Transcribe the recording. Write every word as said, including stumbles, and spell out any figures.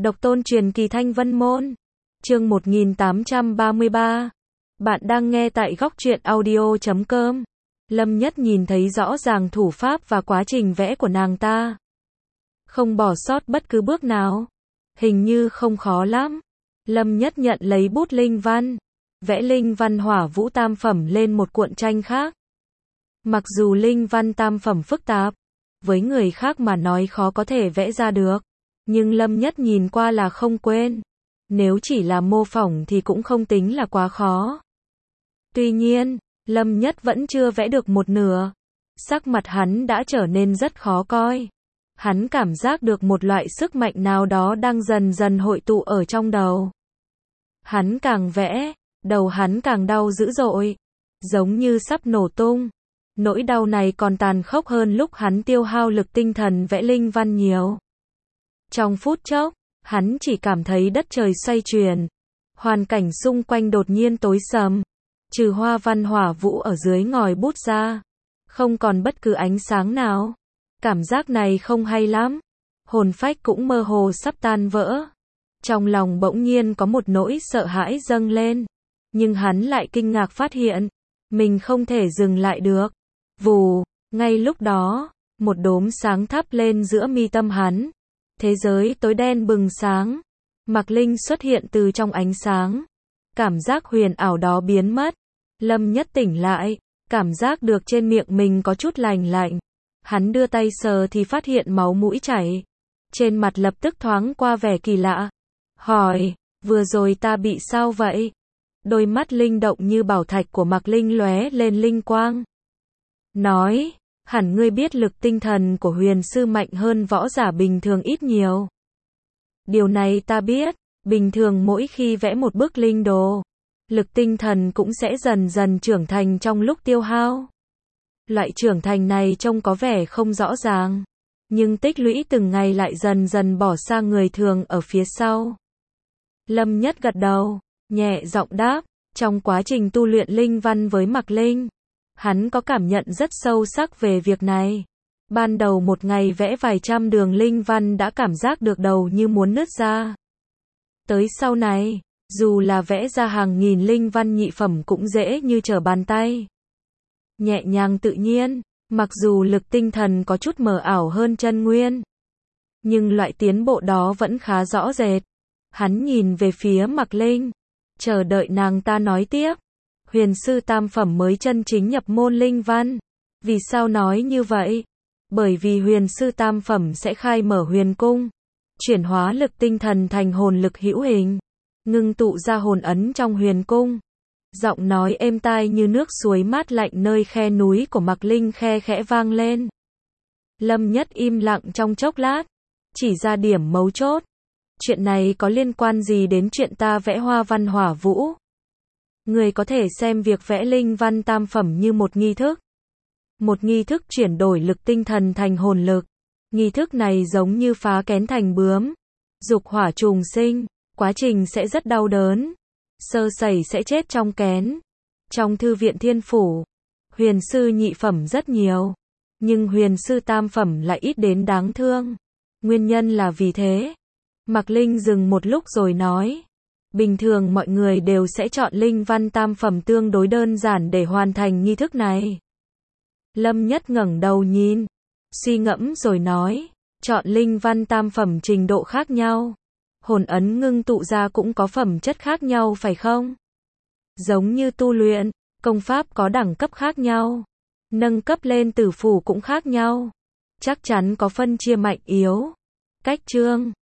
Độc tôn truyền kỳ Thanh Vân Môn. Chương một nghìn tám trăm ba mươi ba. Bạn đang nghe tại góc truyện audio chấm com. Lâm Nhất nhìn thấy rõ ràng thủ pháp và quá trình vẽ của nàng ta. Không bỏ sót bất cứ bước nào. Hình như không khó lắm. Lâm Nhất nhận lấy bút linh văn, vẽ linh văn hỏa vũ tam phẩm lên một cuộn tranh khác. Mặc dù linh văn tam phẩm phức tạp, với người khác mà nói khó có thể vẽ ra được, nhưng Lâm Nhất nhìn qua là không quên. Nếu chỉ là mô phỏng thì cũng không tính là quá khó. Tuy nhiên, Lâm Nhất vẫn chưa vẽ được một nửa. Sắc mặt hắn đã trở nên rất khó coi. Hắn cảm giác được một loại sức mạnh nào đó đang dần dần hội tụ ở trong đầu. Hắn càng vẽ, đầu hắn càng đau dữ dội, giống như sắp nổ tung. Nỗi đau này còn tàn khốc hơn lúc hắn tiêu hao lực tinh thần vẽ linh văn nhiều. Trong phút chốc, hắn chỉ cảm thấy đất trời xoay chuyển. Hoàn cảnh xung quanh đột nhiên tối sầm. Trừ hoa văn hỏa vũ ở dưới ngòi bút ra, không còn bất cứ ánh sáng nào. Cảm giác này không hay lắm. Hồn phách cũng mơ hồ sắp tan vỡ. Trong lòng bỗng nhiên có một nỗi sợ hãi dâng lên. Nhưng hắn lại kinh ngạc phát hiện, mình không thể dừng lại được. Vù, ngay lúc đó, một đốm sáng thắp lên giữa mi tâm hắn. Thế giới tối đen bừng sáng. Mạc Linh xuất hiện từ trong ánh sáng. Cảm giác huyền ảo đó biến mất. Lâm Nhất tỉnh lại, cảm giác được trên miệng mình có chút lành lạnh. Hắn đưa tay sờ thì phát hiện máu mũi chảy. Trên mặt lập tức thoáng qua vẻ kỳ lạ. Hỏi, vừa rồi ta bị sao vậy? Đôi mắt linh động như bảo thạch của Mạc Linh lóe lên linh quang. Nói, hẳn ngươi biết lực tinh thần của huyền sư mạnh hơn võ giả bình thường ít nhiều. Điều này ta biết, bình thường mỗi khi vẽ một bức linh đồ, lực tinh thần cũng sẽ dần dần trưởng thành trong lúc tiêu hao. Loại trưởng thành này trông có vẻ không rõ ràng, nhưng tích lũy từng ngày lại dần dần bỏ sang người thường ở phía sau. Lâm Nhất gật đầu, nhẹ giọng đáp, trong quá trình tu luyện linh văn với Mạc Linh, hắn có cảm nhận rất sâu sắc về việc này. Ban đầu một ngày vẽ vài trăm đường linh văn đã cảm giác được đầu như muốn nứt ra. Tới sau này, dù là vẽ ra hàng nghìn linh văn nhị phẩm cũng dễ như trở bàn tay. Nhẹ nhàng tự nhiên, mặc dù lực tinh thần có chút mờ ảo hơn chân nguyên, nhưng loại tiến bộ đó vẫn khá rõ rệt. Hắn nhìn về phía Mạc Linh, chờ đợi nàng ta nói tiếp. Huyền sư tam phẩm mới chân chính nhập môn linh văn. Vì sao nói như vậy? Bởi vì huyền sư tam phẩm sẽ khai mở huyền cung, chuyển hóa lực tinh thần thành hồn lực hữu hình, ngưng tụ ra hồn ấn trong huyền cung. Giọng nói êm tai như nước suối mát lạnh nơi khe núi của Mạc Linh khe khẽ vang lên. Lâm Nhất im lặng trong chốc lát, chỉ ra điểm mấu chốt. Chuyện này có liên quan gì đến chuyện ta vẽ hoa văn hỏa vũ? Người có thể xem việc vẽ linh văn tam phẩm như một nghi thức. Một nghi thức chuyển đổi lực tinh thần thành hồn lực. Nghi thức này giống như phá kén thành bướm, dục hỏa trùng sinh, quá trình sẽ rất đau đớn. Sơ sẩy sẽ chết trong kén. Trong thư viện thiên phủ, huyền sư nhị phẩm rất nhiều, nhưng huyền sư tam phẩm lại ít đến đáng thương. Nguyên nhân là vì thế. Mạc Linh dừng một lúc rồi nói, bình thường mọi người đều sẽ chọn linh văn tam phẩm tương đối đơn giản để hoàn thành nghi thức này. Lâm Nhất ngẩng đầu nhìn, suy ngẫm rồi nói, chọn linh văn tam phẩm trình độ khác nhau. Hồn ấn ngưng tụ ra cũng có phẩm chất khác nhau phải không? Giống như tu luyện, công pháp có đẳng cấp khác nhau. Nâng cấp lên tử phủ cũng khác nhau. Chắc chắn có phân chia mạnh yếu. Cách chương